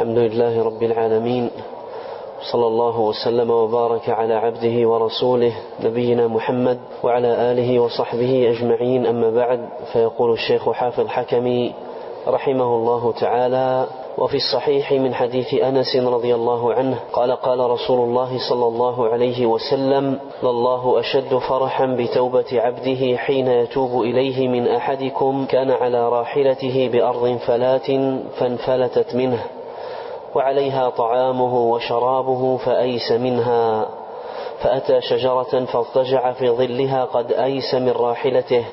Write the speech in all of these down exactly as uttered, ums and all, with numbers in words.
الحمد لله رب العالمين، صلى الله وسلم وبارك على عبده ورسوله نبينا محمد وعلى آله وصحبه أجمعين. أما بعد، فيقول الشيخ حافظ حكمي رحمه الله تعالى: وفي الصحيح من حديث أنس رضي الله عنه قال: قال رسول الله صلى الله عليه وسلم: لله أشد فرحا بتوبة عبده حين يتوب إليه من أحدكم كان على راحلته بأرض فلات فانفلتت منه وعليها طعامه وشرابه فأيس منها، فأتى شجرة فاضطجع في ظلها قد أيس من راحلته،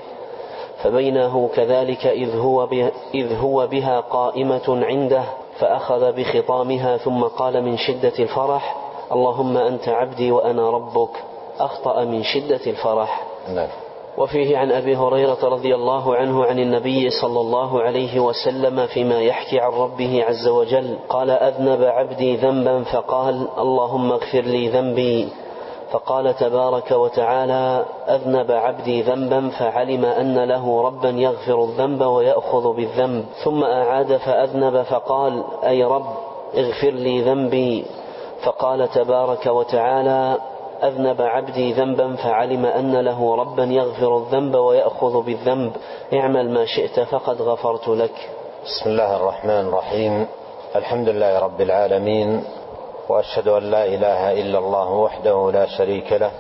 فبينه كذلك إذ هو, إذ هو بها قائمة عنده، فأخذ بخطامها ثم قال من شدة الفرح: اللهم أنت عبدي وأنا ربك. أخطأ من شدة الفرح. نعم. وفيه عن أبي هريرة رضي الله عنه عن النبي صلى الله عليه وسلم فيما يحكي عن ربه عز وجل قال: أذنب عبدي ذنبا فقال: اللهم اغفر لي ذنبي، فقال تبارك وتعالى: أذنب عبدي ذنبا فعلم أن له ربا يغفر الذنب ويأخذ بالذنب، ثم أعاد فأذنب فقال: أي رب اغفر لي ذنبي، فقال تبارك وتعالى: أذنب عبدي ذنبا فعلم أن له ربا يغفر الذنب ويأخذ بالذنب، اعمل ما شئت فقد غفرت لك. بسم الله الرحمن الرحيم. الحمد لله رب العالمين، وأشهد أن لا إله إلا الله وحده لا شريك له،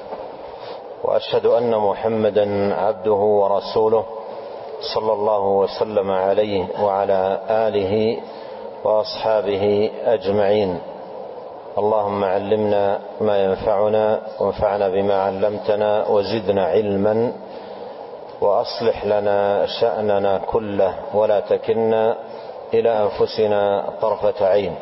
وأشهد أن محمدا عبده ورسوله صلى الله وسلم عليه وعلى آله وأصحابه أجمعين. اللهم علمنا ما ينفعنا وانفعنا بما علمتنا وزدنا علما، وأصلح لنا شأننا كله ولا تكلنا إلى أنفسنا طرفة عين.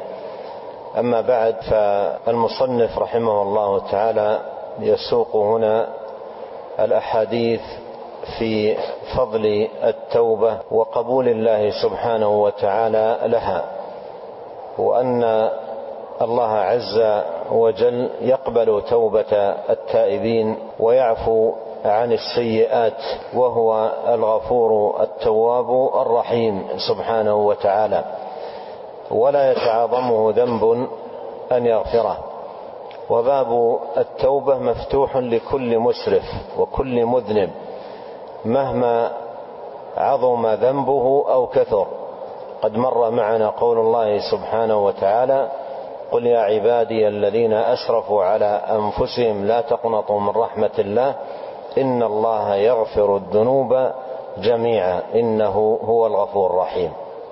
أما بعد، فالمصنف رحمه الله تعالى يسوق هنا الأحاديث في فضل التوبة وقبول الله سبحانه وتعالى لها، وأن الله عز وجل يقبل توبة التائبين ويعفو عن السيئات، وهو الغفور التواب الرحيم سبحانه وتعالى، ولا يتعاظمه ذنب أن يغفره. وباب التوبة مفتوح لكل مسرف وكل مذنب مهما عظم ذنبه أو كثر. قد مر معنا قول الله سبحانه وتعالى: قل يا عبادي الذين أسرفوا على أنفسهم لا تقنطوا من رحمة الله إن الله يغفر الذنوب جميعا إنه هو الغفور الرحيم.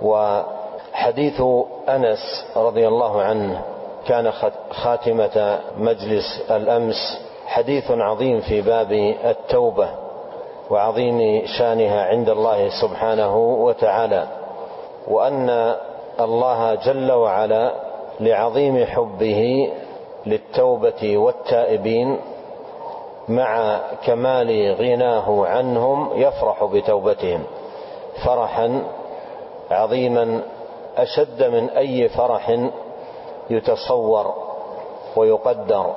وحديث أنس رضي الله عنه كان خاتمة مجلس الأمس، حديث عظيم في باب التوبة وعظيم شانها عند الله سبحانه وتعالى، وأن الله جل وعلا لعظيم حبه للتوبة والتائبين مع كمال غناه عنهم يفرح بتوبتهم فرحا عظيما أشد من أي فرح يتصور ويقدر.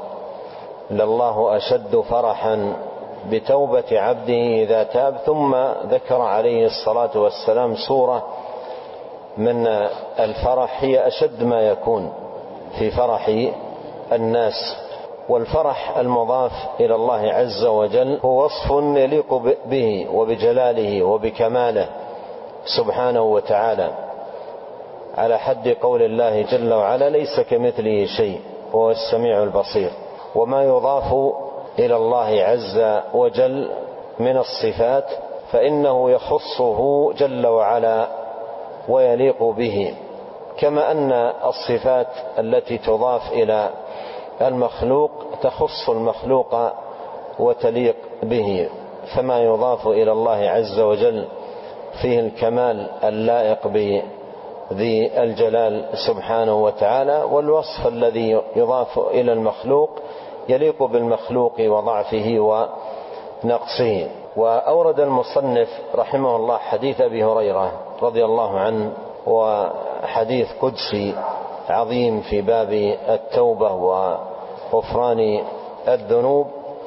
لله أشد فرحا بتوبة عبده إذا تاب. ثم ذكر عليه الصلاة والسلام سورة من الفرح هي أشد ما يكون في فرح الناس. والفرح المضاف إلى الله عز وجل هو وصف يليق به وبجلاله وبكماله سبحانه وتعالى، على حد قول الله جل وعلا: ليس كمثله شيء وهو السميع البصير. وما يضاف إلى الله عز وجل من الصفات فإنه يخصه جل وعلا ويليق به، كما أن الصفات التي تضاف إلى المخلوق تخص المخلوق وتليق به. فما يضاف إلى الله عز وجل فيه الكمال اللائق بذي الجلال سبحانه وتعالى، والوصف الذي يضاف إلى المخلوق يليق بالمخلوق وضعفه ونقصه. وأورد المصنف رحمه الله حديث أبي هريرة رضي الله عنه، وحديث قدسي عظيم في باب التوبة وغفران الذنوب.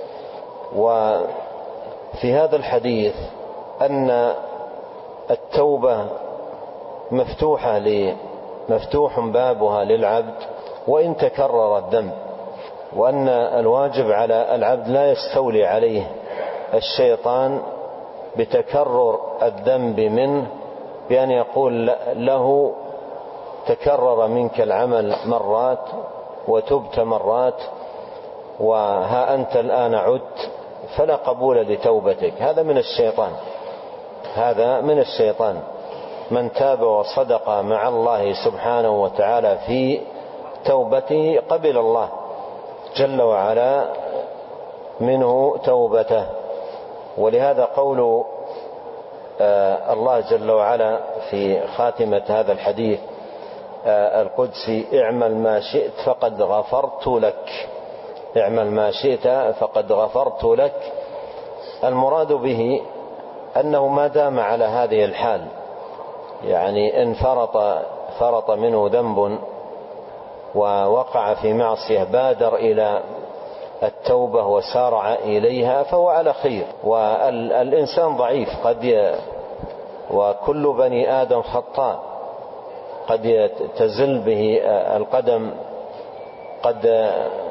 وفي هذا الحديث أن التوبة مفتوحة مفتوح بابها للعبد وإن تكرر الذنب، وأن الواجب على العبد لا يستولي عليه الشيطان بتكرر الذنب منه، بأن يقول له تكرر منك العمل مرات وتبت مرات وها أنت الآن عدت فلا قبول لتوبتك. هذا من الشيطان، هذا من الشيطان. من تاب وصدق مع الله سبحانه وتعالى في توبته قبل الله جل وعلا منه توبته. ولهذا قول الله جل وعلا في خاتمة هذا الحديث القدسي: اعمل ما شئت فقد غفرت لك، اعمل ما شئت فقد غفرت لك. المراد به أنه ما دام على هذه الحال، يعني إن فرط فرط منه ذنب ووقع في معصية بادر إلى التوبة وسارع إليها فهو على خير. والإنسان ضعيف، قد ي... وكل بني آدم خطاء، قد تزل به القدم، قد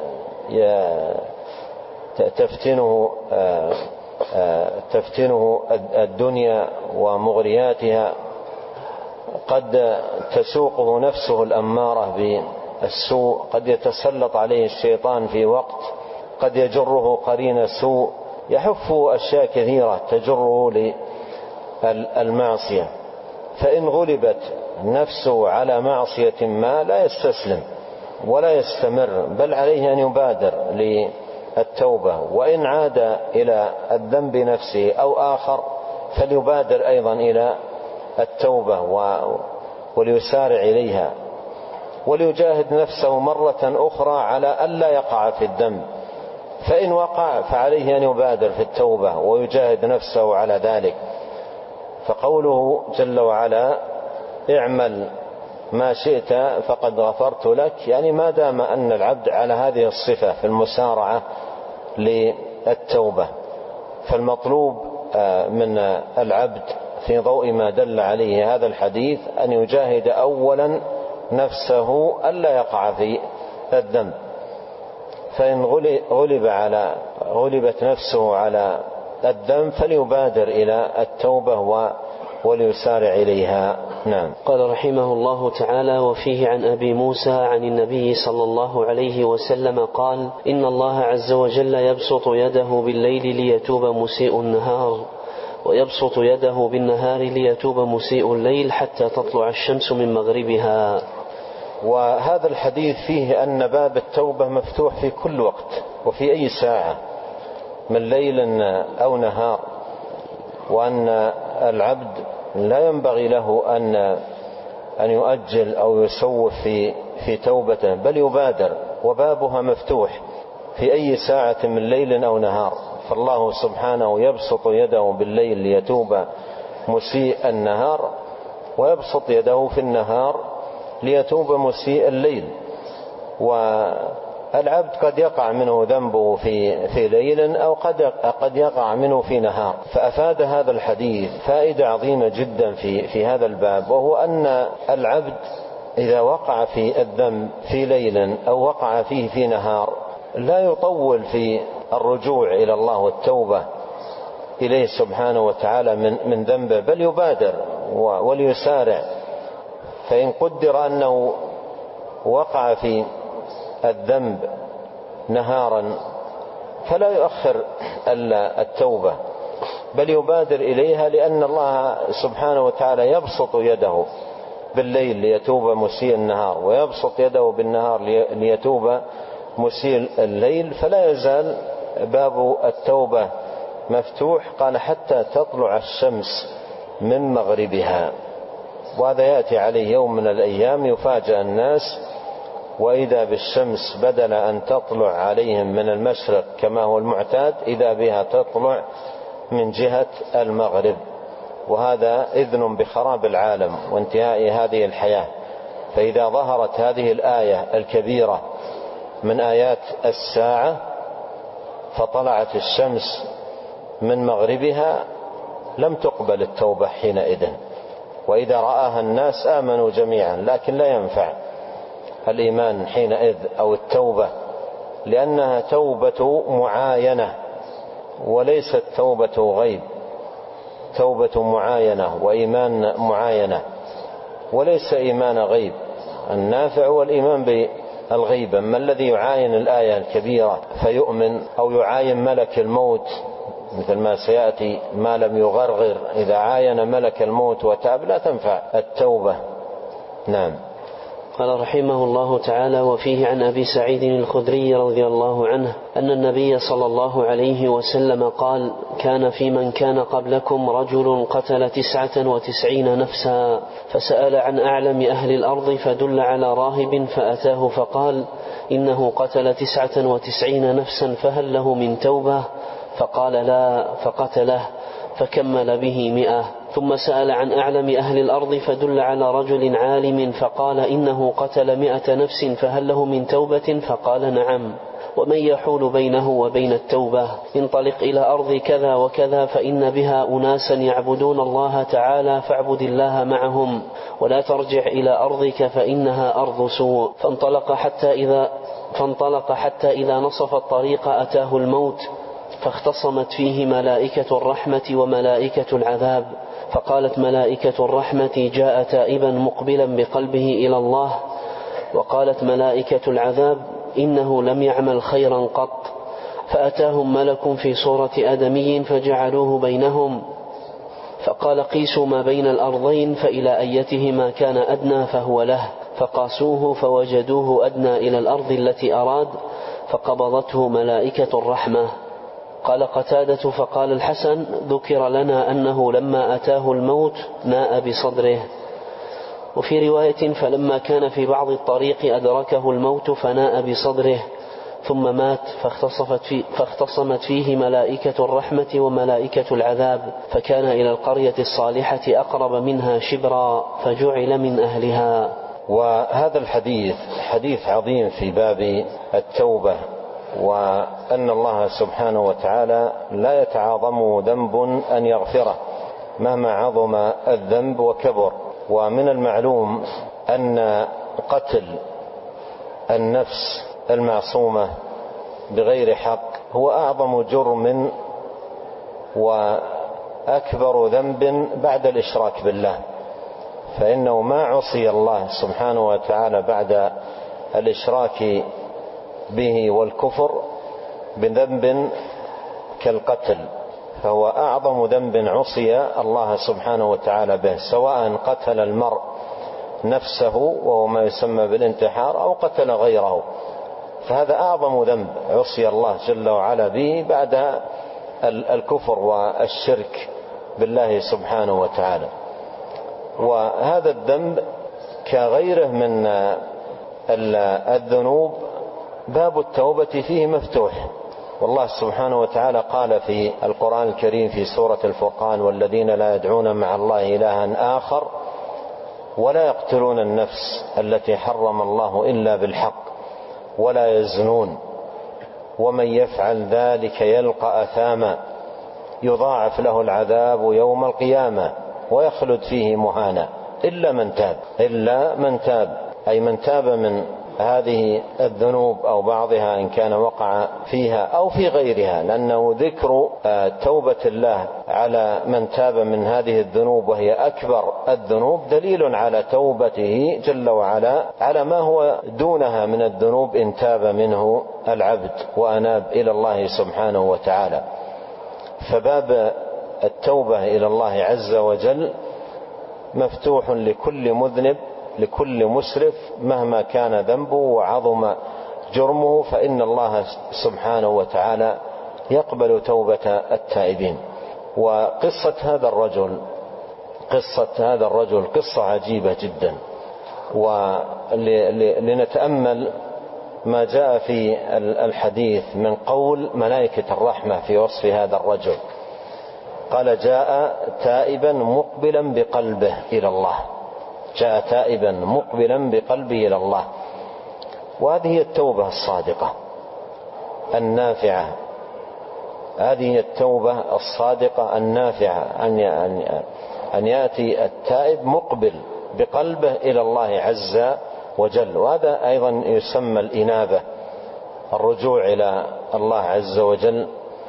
تفتنه تفتنه الدنيا ومغرياتها، قد تسوقه نفسه الأمارة بالسوء، قد يتسلط عليه الشيطان في وقت، قد يجره قرين سوء، يحف أشياء كثيرة تجره للمعصية. فإن غلبت نفسه على معصية ما لا يستسلم ولا يستمر، بل عليه أن يبادر للتوبة. وإن عاد إلى الذنب نفسه أو آخر فليبادر أيضا إلى التوبة وليسارع إليها، وليجاهد نفسه مرة أخرى على ألا يقع في الذنب. فإن وقع فعليه أن يبادر في التوبة ويجاهد نفسه على ذلك. فقوله جل وعلا: اعمل ما شئت فقد غفرت لك، يعني ما دام أن العبد على هذه الصفة في المسارعة للتوبة. فالمطلوب من العبد في ضوء ما دل عليه هذا الحديث أن يجاهد أولا نفسه ألا يقع في الذنب. فإن غلب على غلبت نفسه على الذنب فليبادر إلى التوبة وليسارع إليها. نعم. قال رحمه الله تعالى: وفيه عن أبي موسى عن النبي صلى الله عليه وسلم قال: إن الله عز وجل يبسط يده بالليل ليتوب مسيء النهار، ويبسط يده بالنهار ليتوب مسيء الليل حتى تطلع الشمس من مغربها. وهذا الحديث فيه أن باب التوبة مفتوح في كل وقت وفي أي ساعة من ليل أو نهار، وأن العبد لا ينبغي له أن أن يؤجل أو يسوف في في توبته، بل يبادر، وبابها مفتوح في أي ساعة من ليل أو نهار. فالله سبحانه يبسط يده بالليل ليتوب مسيء النهار، ويبسط يده في النهار ليتوب مسيء الليل. والعبد قد يقع منه ذنبه في في ليل أو قد قد يقع منه في نهار. فأفاد هذا الحديث فائدة عظيمة جدا في في هذا الباب، وهو أن العبد إذا وقع في الذنب في ليل أو وقع فيه في نهار لا يطول في الرجوع إلى الله والتوبة إليه سبحانه وتعالى من من ذنبه، بل يبادر وليسارع. فإن قدر أنه وقع في الذنب نهارا فلا يؤخر التوبة، بل يبادر إليها، لأن الله سبحانه وتعالى يبسط يده بالليل ليتوب مسيء النهار، ويبسط يده بالنهار ليتوب مسيء الليل، فلا يزال باب التوبة مفتوح. قال: حتى تطلع الشمس من مغربها. وهذا يأتي عليه يوم من الأيام يفاجأ الناس وإذا بالشمس بدل أن تطلع عليهم من المشرق كما هو المعتاد إذا بها تطلع من جهة المغرب. وهذا إذن بخراب العالم وانتهاء هذه الحياة. فإذا ظهرت هذه الآية الكبيرة من آيات الساعة فطلعت الشمس من مغربها لم تقبل التوبة حينئذ، وإذا رآها الناس آمنوا جميعا، لكن لا ينفع الإيمان حينئذ أو التوبة، لأنها توبة معاينة وليست توبة غيب، توبة معاينة وإيمان معاينة وليس إيمان غيب. النافع هو الإيمان بالغيب، أما الذي يعاين الآية الكبيرة فيؤمن، أو يعاين ملك الموت مثل ما سيأتي ما لم يغرغر، إذا عاين ملك الموت وتاب لا تنفع التوبة. نعم. قال رحمه الله تعالى: وفيه عن أبي سعيد الخدري رضي الله عنه أن النبي صلى الله عليه وسلم قال: كان في من كان قبلكم رجل قتل تسعة وتسعين نفسا، فسأل عن أعلم أهل الأرض فدل على راهب فأتاه فقال: إنه قتل تسعة وتسعين نفسا فهل له من توبة؟ فقال: لا، فقتله، فكمل به مئة. ثم سأل عن أعلم أهل الأرض فدل على رجل عالم فقال: إنه قتل مئة نفس فهل له من توبة؟ فقال: نعم. ومن يحول بينه وبين التوبة؟ انطلق إلى أرض كذا وكذا فإن بها أناسا يعبدون الله تعالى فاعبد الله معهم، ولا ترجع إلى أرضك فإنها أرض سوء. فانطلق حتى إذا, فانطلق حتى إذا نصف الطريق أتاه الموت، فاختصمت فيه ملائكة الرحمة وملائكة العذاب، فقالت ملائكة الرحمة: جاء تائبا مقبلا بقلبه إلى الله، وقالت ملائكة العذاب: إنه لم يعمل خيرا قط. فأتاهم ملك في صورة آدمي فجعلوه بينهم، فقال: قيسوا ما بين الأرضين فإلى أيتهما كان أدنى فهو له، فقاسوه فوجدوه أدنى إلى الأرض التي أراد، فقبضته ملائكة الرحمة. قال قتادة: فقال الحسن: ذكر لنا أنه لما أتاه الموت ناء بصدره. وفي رواية: فلما كان في بعض الطريق أدركه الموت فناء بصدره ثم مات، فاختصفت في فاختصمت فيه ملائكة الرحمة وملائكة العذاب، فكان إلى القرية الصالحة أقرب منها شبرا فجعل من أهلها. وهذا الحديث حديث عظيم في باب التوبة، وأن الله سبحانه وتعالى لا يتعاظم ذنب أن يغفره مهما عظم الذنب وكبر. ومن المعلوم أن قتل النفس المعصومة بغير حق هو أعظم جرم وأكبر ذنب بعد الإشراك بالله، فإنه ما عصي الله سبحانه وتعالى بعد الإشراك به والكفر بذنب كالقتل، فهو أعظم ذنب عصي الله سبحانه وتعالى به، سواء قتل المرء نفسه وهو ما يسمى بالانتحار أو قتل غيره، فهذا أعظم ذنب عصي الله جل وعلا به بعد الكفر والشرك بالله سبحانه وتعالى. وهذا الذنب كغيره من الذنوب باب التوبة فيه مفتوح، والله سبحانه وتعالى قال في القرآن الكريم في سورة الفرقان: والذين لا يدعون مع الله إلها آخر ولا يقتلون النفس التي حرم الله إلا بالحق ولا يزنون ومن يفعل ذلك يلقى أثاما يضاعف له العذاب يوم القيامة ويخلد فيه مهانا إلا من تاب. إلا من تاب أي من تاب من هذه الذنوب أو بعضها إن كان وقع فيها أو في غيرها، لأنه ذكر توبة الله على من تاب من هذه الذنوب وهي أكبر الذنوب دليل على توبته جل وعلا على ما هو دونها من الذنوب إن تاب منه العبد وأناب إلى الله سبحانه وتعالى. فباب التوبة إلى الله عز وجل مفتوح لكل مذنب، لكل مسرف مهما كان ذنبه وعظم جرمه، فإن الله سبحانه وتعالى يقبل توبة التائبين. وقصة هذا الرجل قصة هذا الرجل قصة عجيبة جدا، ولنتأمل ما جاء في الحديث من قول ملائكة الرحمة في وصف هذا الرجل. قال: جاء تائبا مقبلا بقلبه إلى الله، جاء تائبا مقبلا بقلبه إلى الله. وهذه هي التوبة الصادقة النافعة، هذه التوبة الصادقة النافعة، أن أن يأتي التائب مقبل بقلبه إلى الله عز وجل، وهذا أيضا يسمى الإنابة، الرجوع إلى الله عز وجل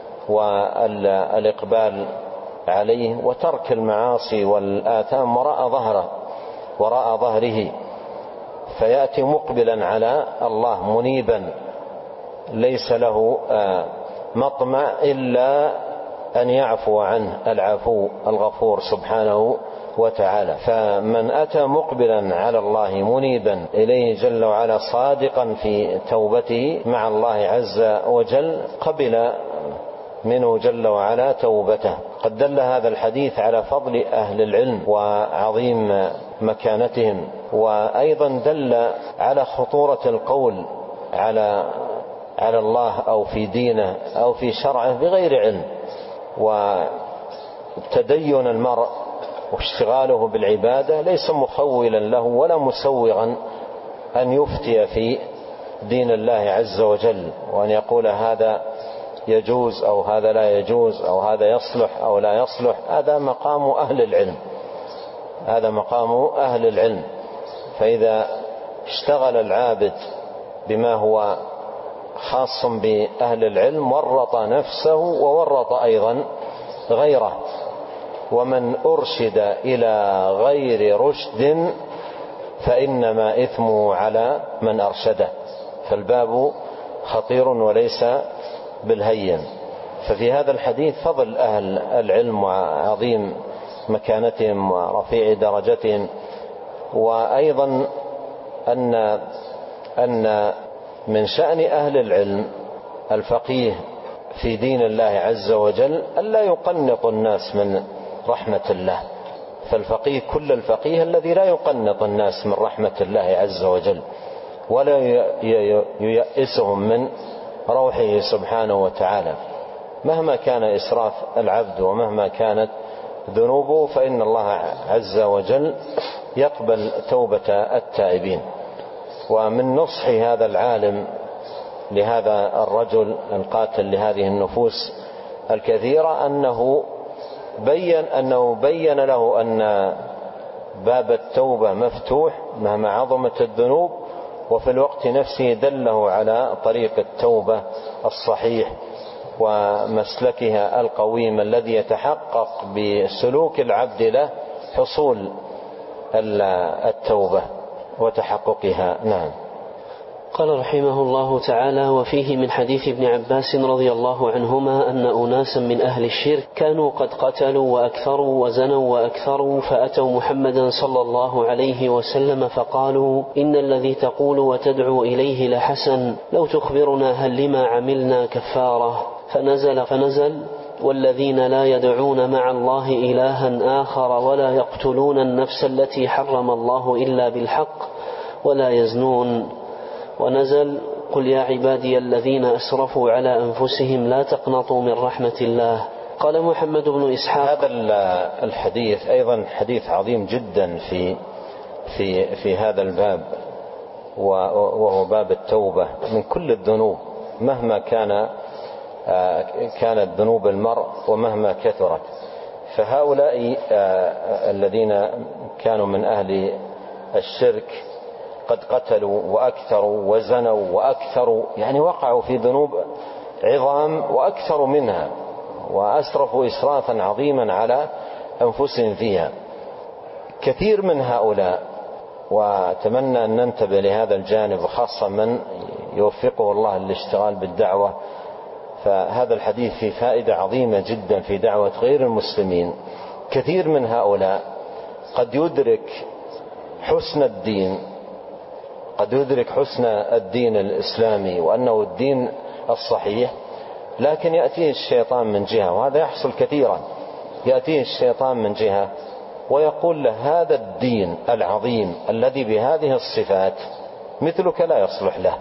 والإقبال عليه وترك المعاصي والآثام وراء ظهره وراء ظهره، فيأتي مقبلا على الله منيبا ليس له مطمع إلا أن يعفو عنه العفو الغفور سبحانه وتعالى. فمن أتى مقبلا على الله منيبا إليه جل وعلا صادقا في توبته مع الله عز وجل قبل منه جل وعلا توبته. قد دل هذا الحديث على فضل أهل العلم وعظيم مكانتهم، وأيضا دل على خطورة القول على على الله أو في دينه أو في شرعه بغير علم، وتدين المرء واشتغاله بالعبادة ليس مخولا له ولا مسوغا أن يفتي في دين الله عز وجل، وأن يقول هذا يجوز أو هذا لا يجوز أو هذا يصلح أو لا يصلح. هذا مقام أهل العلم، هذا مقام أهل العلم. فإذا اشتغل العابد بما هو خاص بأهل العلم ورط نفسه وورط أيضا غيره. ومن أرشد إلى غير رشد فإنما إثمه على من أرشده. فالباب خطير وليس بالهين. ففي هذا الحديث فضل أهل العلم وعظيم مكانتهم ورفيع درجتهم، وأيضا أن أن من شأن أهل العلم الفقيه في دين الله عز وجل ألا يقنط الناس من رحمة الله. فالفقيه كل الفقيه الذي لا يقنط الناس من رحمة الله عز وجل ولا ييأسهم من روحه سبحانه وتعالى. مهما كان إسراف العبد ومهما كانت ذنوبه فإن الله عز وجل يقبل توبة التائبين. ومن نصح هذا العالم لهذا الرجل القاتل لهذه النفوس الكثيرة أنه بين أنه بين له أن باب التوبة مفتوح مهما عظمت الذنوب، وفي الوقت نفسه دله على طريق التوبة الصحيح ومسلكها القويم الذي يتحقق بسلوك العبد له حصول التوبة وتحققها. نعم. قال رحمه الله تعالى: وفيه من حديث ابن عباس رضي الله عنهما أن أناسا من أهل الشرك كانوا قد قتلوا وأكثروا وزنوا وأكثروا، فأتوا محمدا صلى الله عليه وسلم فقالوا: إن الذي تقول وتدعو إليه لحسن، لو تخبرنا هل لما عملنا كفارة. فنزل فنزل والذين لا يدعون مع الله إلها آخر ولا يقتلون النفس التي حرم الله إلا بالحق ولا يزنون. ونزل: قل يا عبادي الذين أسرفوا على أنفسهم لا تقنطوا من رحمة الله. قال محمد بن إسحاق: هذا الحديث أيضا حديث عظيم جدا في في في هذا الباب، وهو باب التوبة من كل الذنوب مهما كان كانت ذنوب المرء ومهما كثرت. فهؤلاء الذين كانوا من أهل الشرك قد قتلوا وأكثروا وزنوا وأكثروا، يعني وقعوا في ذنوب عظام وأكثروا منها، وأسرفوا إسرافا عظيما على أنفسهم فيها. كثير من هؤلاء، وأتمنى أن ننتبه لهذا الجانب، وخاصة من يوفقه الله للاشتغال بالدعوة، فهذا الحديث فيه فائدة عظيمة جدا في دعوة غير المسلمين. كثير من هؤلاء قد يدرك حسن الدين قد يدرك حسن الدين الإسلامي وأنه الدين الصحيح، لكن يأتيه الشيطان من جهة، وهذا يحصل كثيرا، يأتيه الشيطان من جهة ويقول له: هذا الدين العظيم الذي بهذه الصفات مثلك لا يصلح له،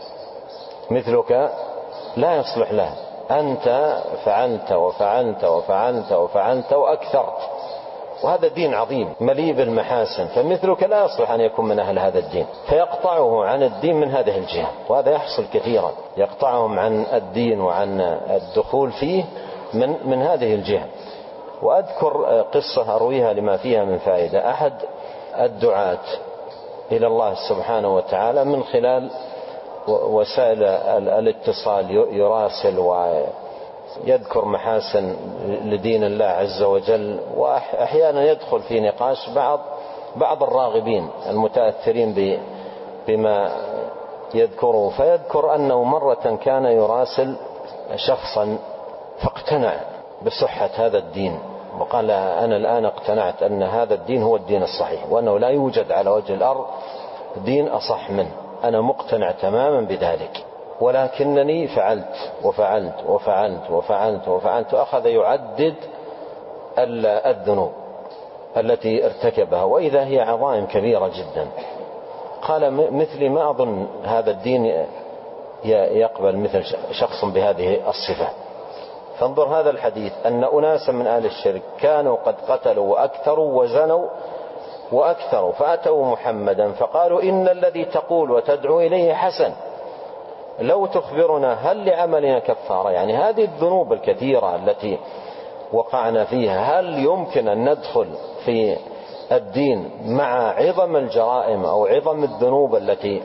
مثلك لا يصلح له، أنت فعلت وفعلت وفعلت وفعلت وأكثرت، وهذا دين عظيم مليء بالمحاسن، فمثلك لا يصلح أن يكون من أهل هذا الدين، فيقطعه عن الدين من هذه الجهة. وهذا يحصل كثيرا، يقطعهم عن الدين وعن الدخول فيه من, من هذه الجهة. وأذكر قصة أرويها لما فيها من فائدة. أحد الدعاة إلى الله سبحانه وتعالى من خلال وسائل الاتصال يراسل ويذكر محاسن لدين الله عز وجل، وأحيانا يدخل في نقاش بعض بعض الراغبين المتأثرين بما يذكره، فيذكر أنه مرة كان يراسل شخصا فاقتنع بصحة هذا الدين، وقال أنا الآن اقتنعت أن هذا الدين هو الدين الصحيح، وأنه لا يوجد على وجه الأرض دين أصح منه، أنا مقتنع تماما بذلك، ولكنني فعلت وفعلت وفعلت وفعلت وفعلت، وأخذ يعدد الذنوب التي ارتكبها، وإذا هي عظائم كبيرة جدا. قال مثلي ما أظن هذا الدين يقبل مثل شخص بهذه الصفة. فانظر هذا الحديث، أن أناسا من أهل الشرك كانوا قد قتلوا وأكثروا وزنوا وأكثروا، فأتوا محمدا فقالوا إن الذي تقول وتدعو إليه حسن، لو تخبرنا هل لعملنا كفارة؟ يعني هذه الذنوب الكثيرة التي وقعنا فيها هل يمكن أن ندخل في الدين مع عظم الجرائم أو عظم الذنوب التي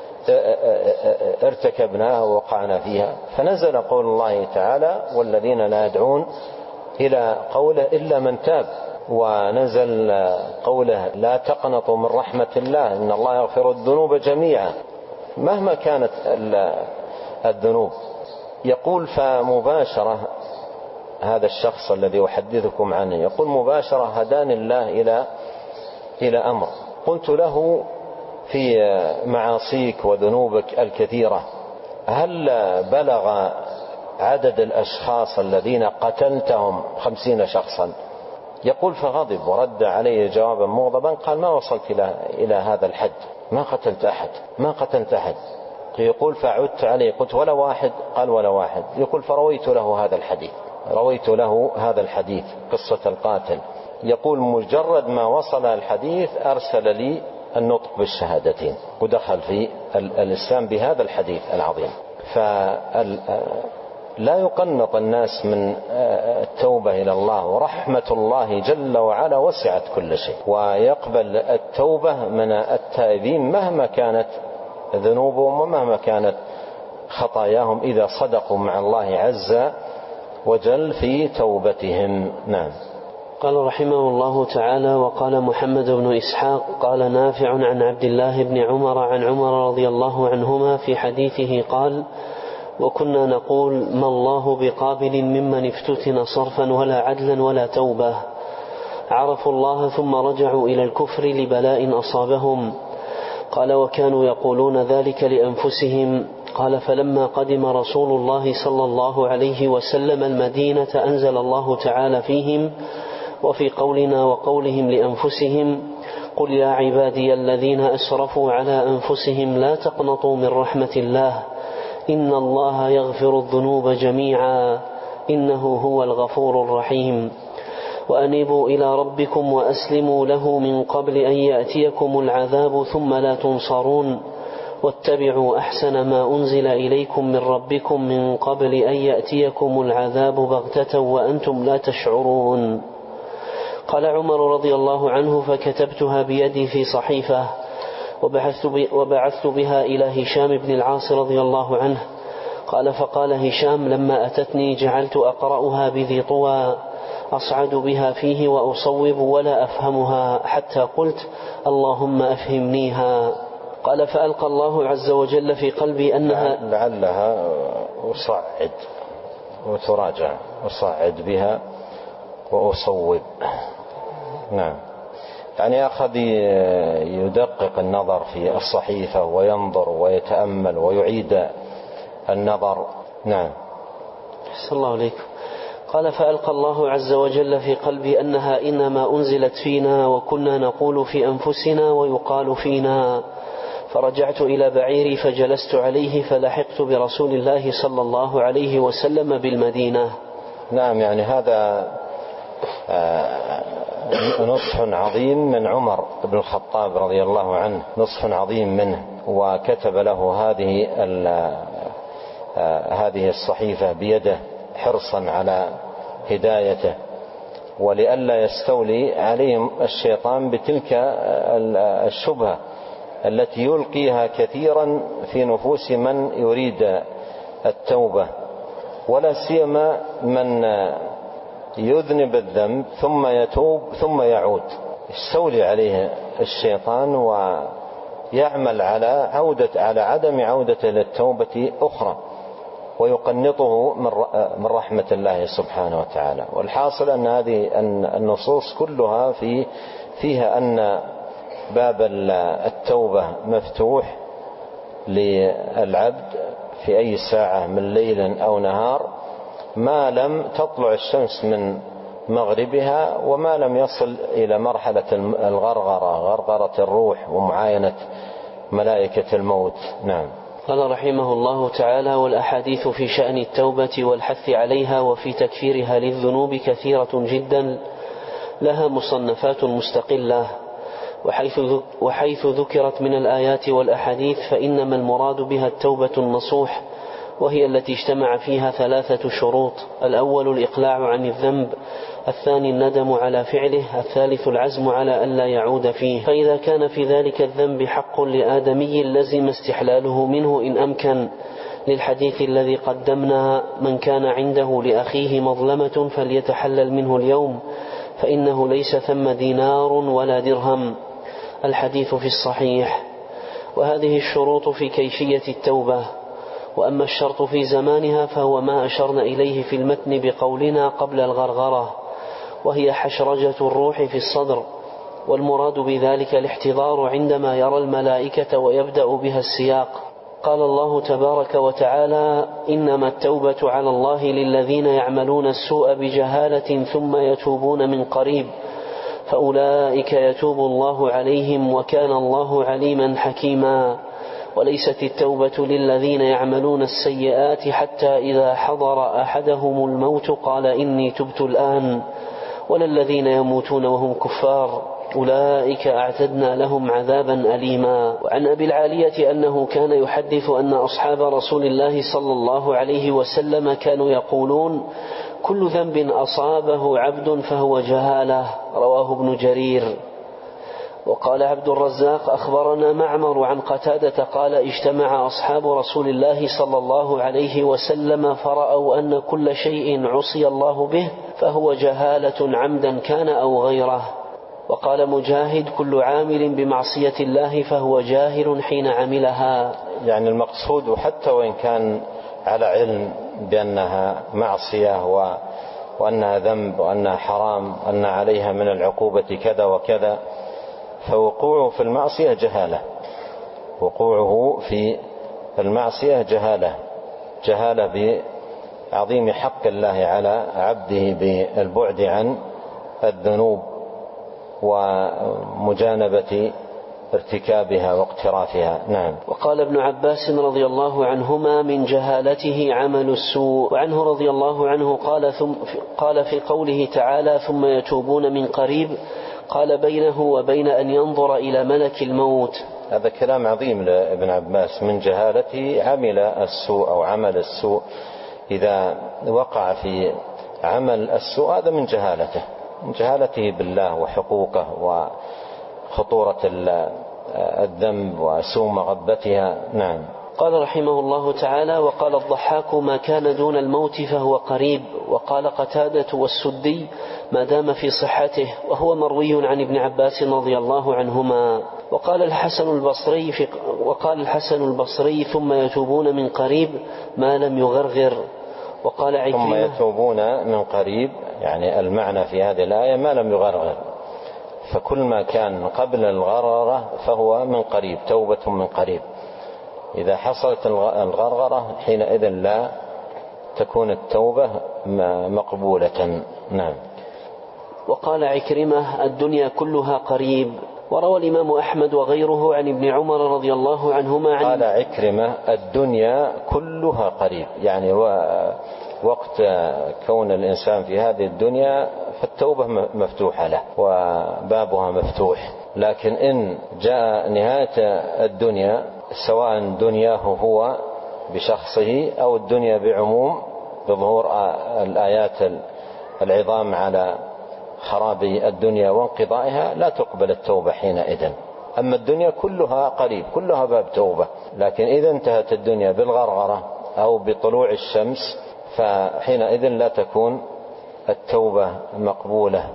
ارتكبناها ووقعنا فيها؟ فنزل قول الله تعالى والذين لا يدعون إلى قوله إلا من تاب، ونزل قوله لا تقنطوا من رحمة الله إن الله يغفر الذنوب جميعا مهما كانت الذنوب. يقول فمباشرة هذا الشخص الذي أحدثكم عنه يقول مباشرة هداني الله إلى إلى أمر، قلت له في معاصيك وذنوبك الكثيرة هل بلغ عدد الأشخاص الذين قتلتهم خمسين شخصا؟ يقول فغضب ورد علي جوابا مغضبا، قال ما وصلت إلى إلى هذا الحد، ما قتلت أحد ما قتلت أحد. يقول فعدت عليه قلت ولا واحد؟ قال ولا واحد. يقول فرويت له هذا الحديث رويت له هذا الحديث قصة القاتل. يقول مجرد ما وصل الحديث أرسل لي النطق بالشهادتين ودخل في الإسلام بهذا الحديث العظيم. فلا يقنط الناس من التوبة إلى الله، ورحمة الله جل وعلا وسعت كل شيء، ويقبل التوبة من التائبين مهما كانت ذنوبهم ومهما كانت خطاياهم إذا صدقوا مع الله عز وجل في توبتهم. نعم. قال رحمه الله تعالى وقال محمد بن إسحاق قال نافع عن عبد الله بن عمر عن عمر رضي الله عنهما في حديثه قال وكنا نقول ما الله بقابل ممن افتتن صرفا ولا عدلا ولا توبة، عرفوا الله ثم رجعوا إلى الكفر لبلاء أصابهم. قال وكانوا يقولون ذلك لأنفسهم. قال فلما قدم رسول الله صلى الله عليه وسلم المدينة أنزل الله تعالى فيهم وفي قولنا وقولهم لأنفسهم قل يا عبادي الذين أسرفوا على أنفسهم لا تقنطوا من رحمة الله إن الله يغفر الذنوب جميعا إنه هو الغفور الرحيم، وأنيبوا إلى ربكم وأسلموا له من قبل أن يأتيكم العذاب ثم لا تنصرون، واتبعوا أحسن ما أنزل إليكم من ربكم من قبل أن يأتيكم العذاب بغتة وأنتم لا تشعرون. قال عمر رضي الله عنه فكتبتها بيدي في صحيفة وبعثت بها إلى هشام بن العاص رضي الله عنه. قال فقال هشام لما أتتني جعلت أقرأها بذي طوى أصعد بها فيه وأصوب ولا أفهمها حتى قلت اللهم أفهمنيها. قال فألقى الله عز وجل في قلبي أنها لعلها أصعد وتراجع أصعد بها وأصوب. نعم، يعني أخذ يدقق النظر في الصحيفة وينظر ويتأمل ويعيد النظر. نعم. صلى الله عليكم. قال فألقى الله عز وجل في قلبي أنها إنما أنزلت فينا وكنا نقول في أنفسنا ويقال فينا، فرجعت إلى بعيري فجلست عليه فلحقت برسول الله صلى الله عليه وسلم بالمدينة. نعم، يعني هذا نصح عظيم من عمر بن الخطاب رضي الله عنه، نصح عظيم منه، وكتب له هذه هذه الصحيفة بيده حرصا على هدايته. ولئلا يستولي عليهم الشيطان بتلك الشبهة التي يلقيها كثيرا في نفوس من يريد التوبة، ولا سيما من يذنب الذنب ثم يتوب ثم يعود، يستولي عليه الشيطان ويعمل على عودة على عدم عودة للتوبة أخرى، ويقنطه من رحمة الله سبحانه وتعالى. والحاصل أن هذه النصوص كلها في فيها أن باب التوبة مفتوح للعبد في أي ساعة من ليل أو نهار، ما لم تطلع الشمس من مغربها وما لم يصل إلى مرحلة الغرغرة، غرغرة الروح ومعاينة ملائكة الموت. نعم. قال رحمه الله تعالى: والأحاديث في شأن التوبة والحث عليها وفي تكفيرها للذنوب كثيرة جدا، لها مصنفات مستقلة، وحيث وحيث ذكرت من الآيات والأحاديث فإنما المراد بها التوبة النصوح، وهي التي اجتمع فيها ثلاثة شروط: الأول الإقلاع عن الذنب، الثاني الندم على فعله، الثالث العزم على ألا يعود فيه. فإذا كان في ذلك الذنب حق لآدمي لزم استحلاله منه إن أمكن، للحديث الذي قدمنا: من كان عنده لأخيه مظلمة فليتحلل منه اليوم فإنه ليس ثم دينار ولا درهم، الحديث في الصحيح. وهذه الشروط في كيفية التوبة. وأما الشرط في زمانها فهو ما أشرنا إليه في المتن بقولنا قبل الغرغرة، وهي حشرجة الروح في الصدر، والمراد بذلك الاحتضار عندما يرى الملائكة ويبدأ بها السياق. قال الله تبارك وتعالى: إنما التوبة على الله للذين يعملون السوء بجهالة ثم يتوبون من قريب فأولئك يتوب الله عليهم وكان الله عليما حكيما. وليست التوبة للذين يعملون السيئات حتى إذا حضر أحدهم الموت قال إني تبت الآن، ولا الذين يموتون وهم كفار أولئك أعتدنا لهم عذابا أليما. وعن أبي العالية أنه كان يحدث أن أصحاب رسول الله صلى الله عليه وسلم كانوا يقولون: كل ذنب أصابه عبد فهو جهالة، رواه ابن جرير. وقال عبد الرزاق: أخبرنا معمر عن قتادة قال: اجتمع أصحاب رسول الله صلى الله عليه وسلم فرأوا أن كل شيء عصي الله به فهو جهالة عمدا كان أو غيره. وقال مجاهد: كل عامل بمعصية الله فهو جاهل حين عملها. يعني المقصود حتى وإن كان على علم بأنها معصية و... وأنها ذنب وأنها حرام وأن عليها من العقوبة كذا وكذا، فوقوعه في المعصية جهالة، وقوعه في المعصية جهالة جهالة بعظيم حق الله على عبده بالبعد عن الذنوب ومجانبة ارتكابها واقترافها. نعم. وقال ابن عباس رضي الله عنهما: من جهالته عمل السوء. وعنه رضي الله عنه قال, ثم قال في قوله تعالى: ثم يتوبون من قريب، قال: بينه وبين أن ينظر إلى ملك الموت. هذا كلام عظيم لابن عباس. من جهالته عمل السوء أو عمل السوء، إذا وقع في عمل السوء هذا من جهالته، من جهالته بالله وحقوقه وخطورة الذنب وسوء مغبتها. نعم. قال رحمه الله تعالى: وقال الضحاك: ما كان دون الموت فهو قريب. وقال قتادة والسدي: ما دام في صحته، وهو مروي عن ابن عباس رضي الله عنهما. وقال الحسن البصري في وقال الحسن البصري: ثم يتوبون من قريب ما لم يغرغر. وقال عكرمة: ثم يتوبون من قريب، يعني المعنى في هذه الآية ما لم يغرغر، فكل ما كان قبل الغرغرة فهو من قريب، توبة من قريب. إذا حصلت الغرغرة حينئذ لا تكون التوبة مقبولة. نعم. وقال عكرمة: الدنيا كلها قريب. وروى الإمام أحمد وغيره عن ابن عمر رضي الله عنهما عن قال عكرمة: الدنيا كلها قريب، يعني وقت كون الإنسان في هذه الدنيا فالتوبة مفتوحة له وبابها مفتوح. لكن إن جاء نهاية الدنيا، سواء دنياه هو بشخصه أو الدنيا بعموم، بظهور الآيات العظام على خراب الدنيا وانقضائها لا تقبل التوبة حينئذ. أما الدنيا كلها قريب، كلها باب توبة، لكن إذا انتهت الدنيا بالغرغرة أو بطلوع الشمس فحينئذ لا تكون التوبة مقبولة.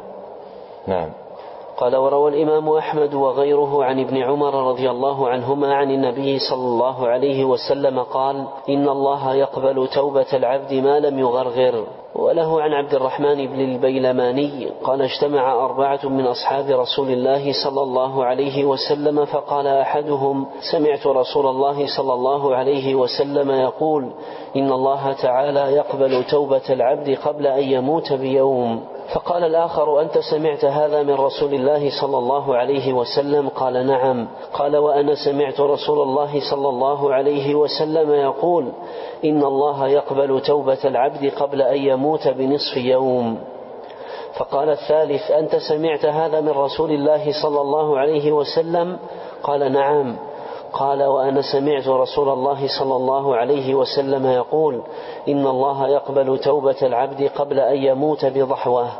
نعم. قال: وروى الإمام أحمد وغيره عن ابن عمر رضي الله عنهما عن النبي صلى الله عليه وسلم قال: إن الله يقبل توبة العبد ما لم يغرغر. وله عن عبد الرحمن بن البيلماني قال: اجتمع أربعة من أصحاب رسول الله صلى الله عليه وسلم فقال أحدهم: سمعت رسول الله صلى الله عليه وسلم يقول: إن الله تعالى يقبل توبة العبد قبل أن يموت بيوم. فقال الآخر: أنت سمعت هذا من رسول الله صلى الله عليه وسلم؟ قال: نعم. قال: وأنا سمعت رسول الله صلى الله عليه وسلم يقول: إن الله يقبل توبة العبد قبل أن يموت بنصف يوم. فقال الثالث: أنت سمعت هذا من رسول الله صلى الله عليه وسلم؟ قال: نعم. قال: وأنا سمعت رسول الله صلى الله عليه وسلم يقول: إن الله يقبل توبة العبد قبل أن يموت بضحوة.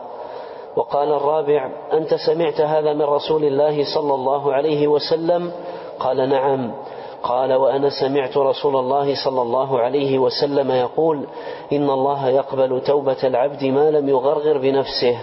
وقال الرابع: أنت سمعت هذا من رسول الله صلى الله عليه وسلم؟ قال: نعم. قال: وأنا سمعت رسول الله صلى الله عليه وسلم يقول: إن الله يقبل توبة العبد ما لم يغرغر بنفسه.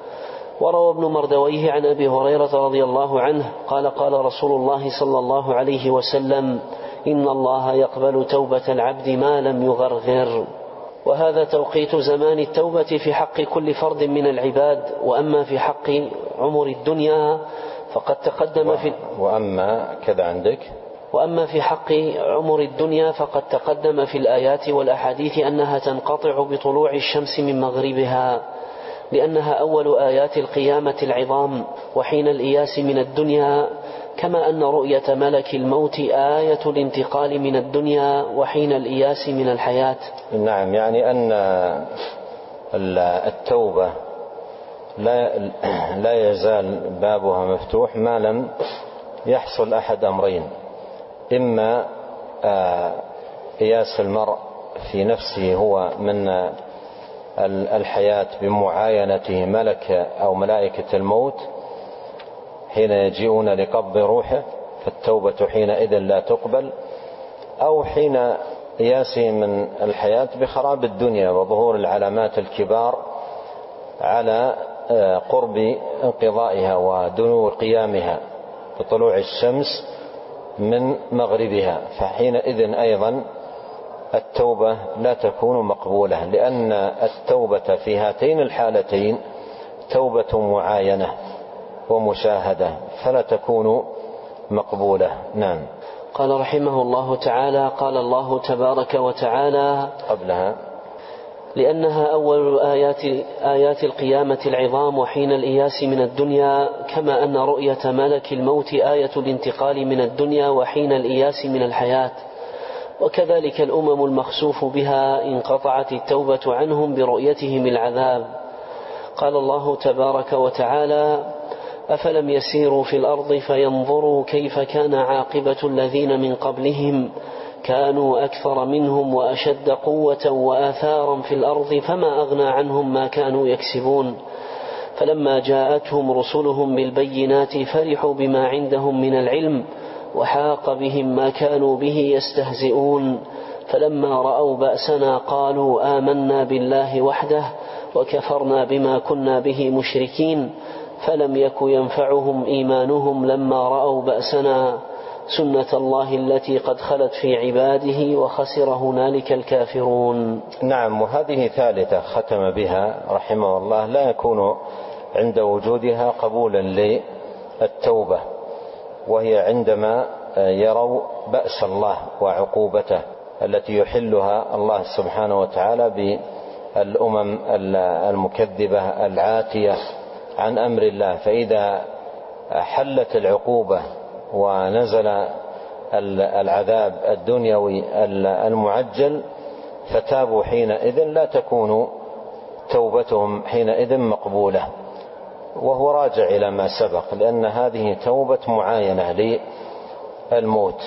وروى ابن مردويه عن أبي هريرة رضي الله عنه قال: قال رسول الله صلى الله عليه وسلم: إن الله يقبل توبة العبد ما لم يغرغر. وهذا توقيت زمان التوبة في حق كل فرد من العباد. وأما في حق عمر الدنيا فقد تقدم في وأما كذا عندك وأما في حق عمر الدنيا فقد تقدم في الآيات والأحاديث أنها تنقطع بطلوع الشمس من مغربها، لأنها أول آيات القيامة العظام وحين الإياس من الدنيا، كما أن رؤية ملك الموت آية الانتقال من الدنيا وحين الإياس من الحياة. نعم، يعني أن التوبة لا لا يزال بابها مفتوح ما لم يحصل أحد أمرين: إما إياس المرء في نفسه هو من الحياة بمعاينته ملك أو ملائكة الموت حين يجيئون لقبض روحه فالتوبة حينئذ لا تقبل، أو حين إياسه من الحياة بخراب الدنيا وظهور العلامات الكبار على قرب انقضائها ودنو قيامها بطلوع الشمس من مغربها، فحينئذ أيضا التوبة لا تكون مقبولة، لأن التوبة في هاتين الحالتين توبة معاينة ومشاهدة فلا تكون مقبولة. نعم. قال رحمه الله تعالى: قال الله تبارك وتعالى قبلها: لأنها أول آيات, آيات القيامة العظام وحين الإياس من الدنيا، كما أن رؤية ملك الموت آية الانتقال من الدنيا وحين الإياس من الحياة، وكذلك الأمم المخسوف بها انقطعت التوبة عنهم برؤيتهم العذاب. قال الله تبارك وتعالى: أفلم يسيروا في الأرض فينظروا كيف كان عاقبة الذين من قبلهم كانوا أكثر منهم وأشد قوة وآثارا في الأرض فما أغنى عنهم ما كانوا يكسبون، فلما جاءتهم رسلهم بالبينات فرحوا بما عندهم من العلم وحاق بهم ما كانوا به يستهزئون، فلما رأوا بأسنا قالوا آمنا بالله وحده وكفرنا بما كنا به مشركين، فلم يك ينفعهم إيمانهم لما رأوا بأسنا، سنة الله التي قد خلت في عباده وخسر هنالك الكافرون. نعم، وهذه ثالثة ختم بها رحمه الله لا يكون عند وجودها قبولا للتوبة، وهي عندما يروا بأس الله وعقوبته التي يحلها الله سبحانه وتعالى بالأمم المكذبة العاتية عن أمر الله، فإذا حلت العقوبة ونزل العذاب الدنيوي المعجل فتابوا حينئذ لا تكون توبتهم حينئذ مقبولة، وهو راجع إلى ما سبق، لأن هذه توبة معاينة للموت،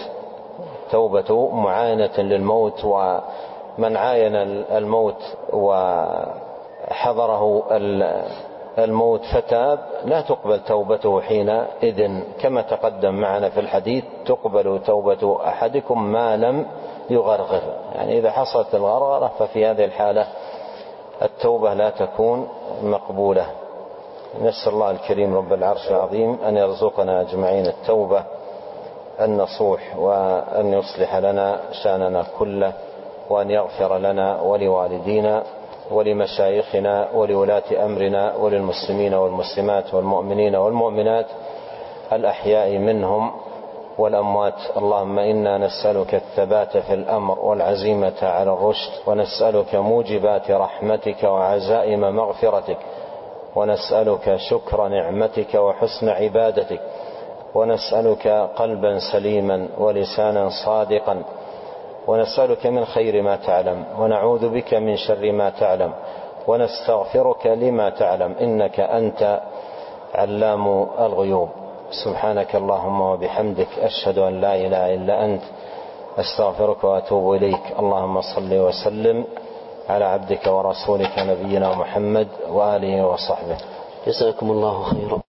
توبة معاينة للموت، ومن عاين الموت وحضره الموت فتاب لا تقبل توبته حينئذ، كما تقدم معنا في الحديث: تقبل توبة أحدكم ما لم يغرغر، يعني إذا حصلت الغرغرة ففي هذه الحالة التوبة لا تكون مقبولة. نسأل الله الكريم رب العرش العظيم أن يرزقنا أجمعين التوبة النصوح، وأن يصلح لنا شأننا كله، وأن يغفر لنا ولوالدينا ولمشايخنا ولولاة أمرنا وللمسلمين والمسلمات والمؤمنين والمؤمنات الأحياء منهم والأموات. اللهم إنا نسألك الثبات في الأمر والعزيمة على الرشد، ونسألك موجبات رحمتك وعزائم مغفرتك، ونسألك شكر نعمتك وحسن عبادتك، ونسألك قلبا سليما ولسانا صادقا، ونسألك من خير ما تعلم، ونعوذ بك من شر ما تعلم، ونستغفرك لما تعلم، إنك أنت علام الغيوب. سبحانك اللهم وبحمدك، أشهد أن لا إله إلا أنت، أستغفرك وأتوب إليك. اللهم صل وسلم على عبدك ورسولك نبينا محمد وآله وصحبه. جزاكم الله خيرا.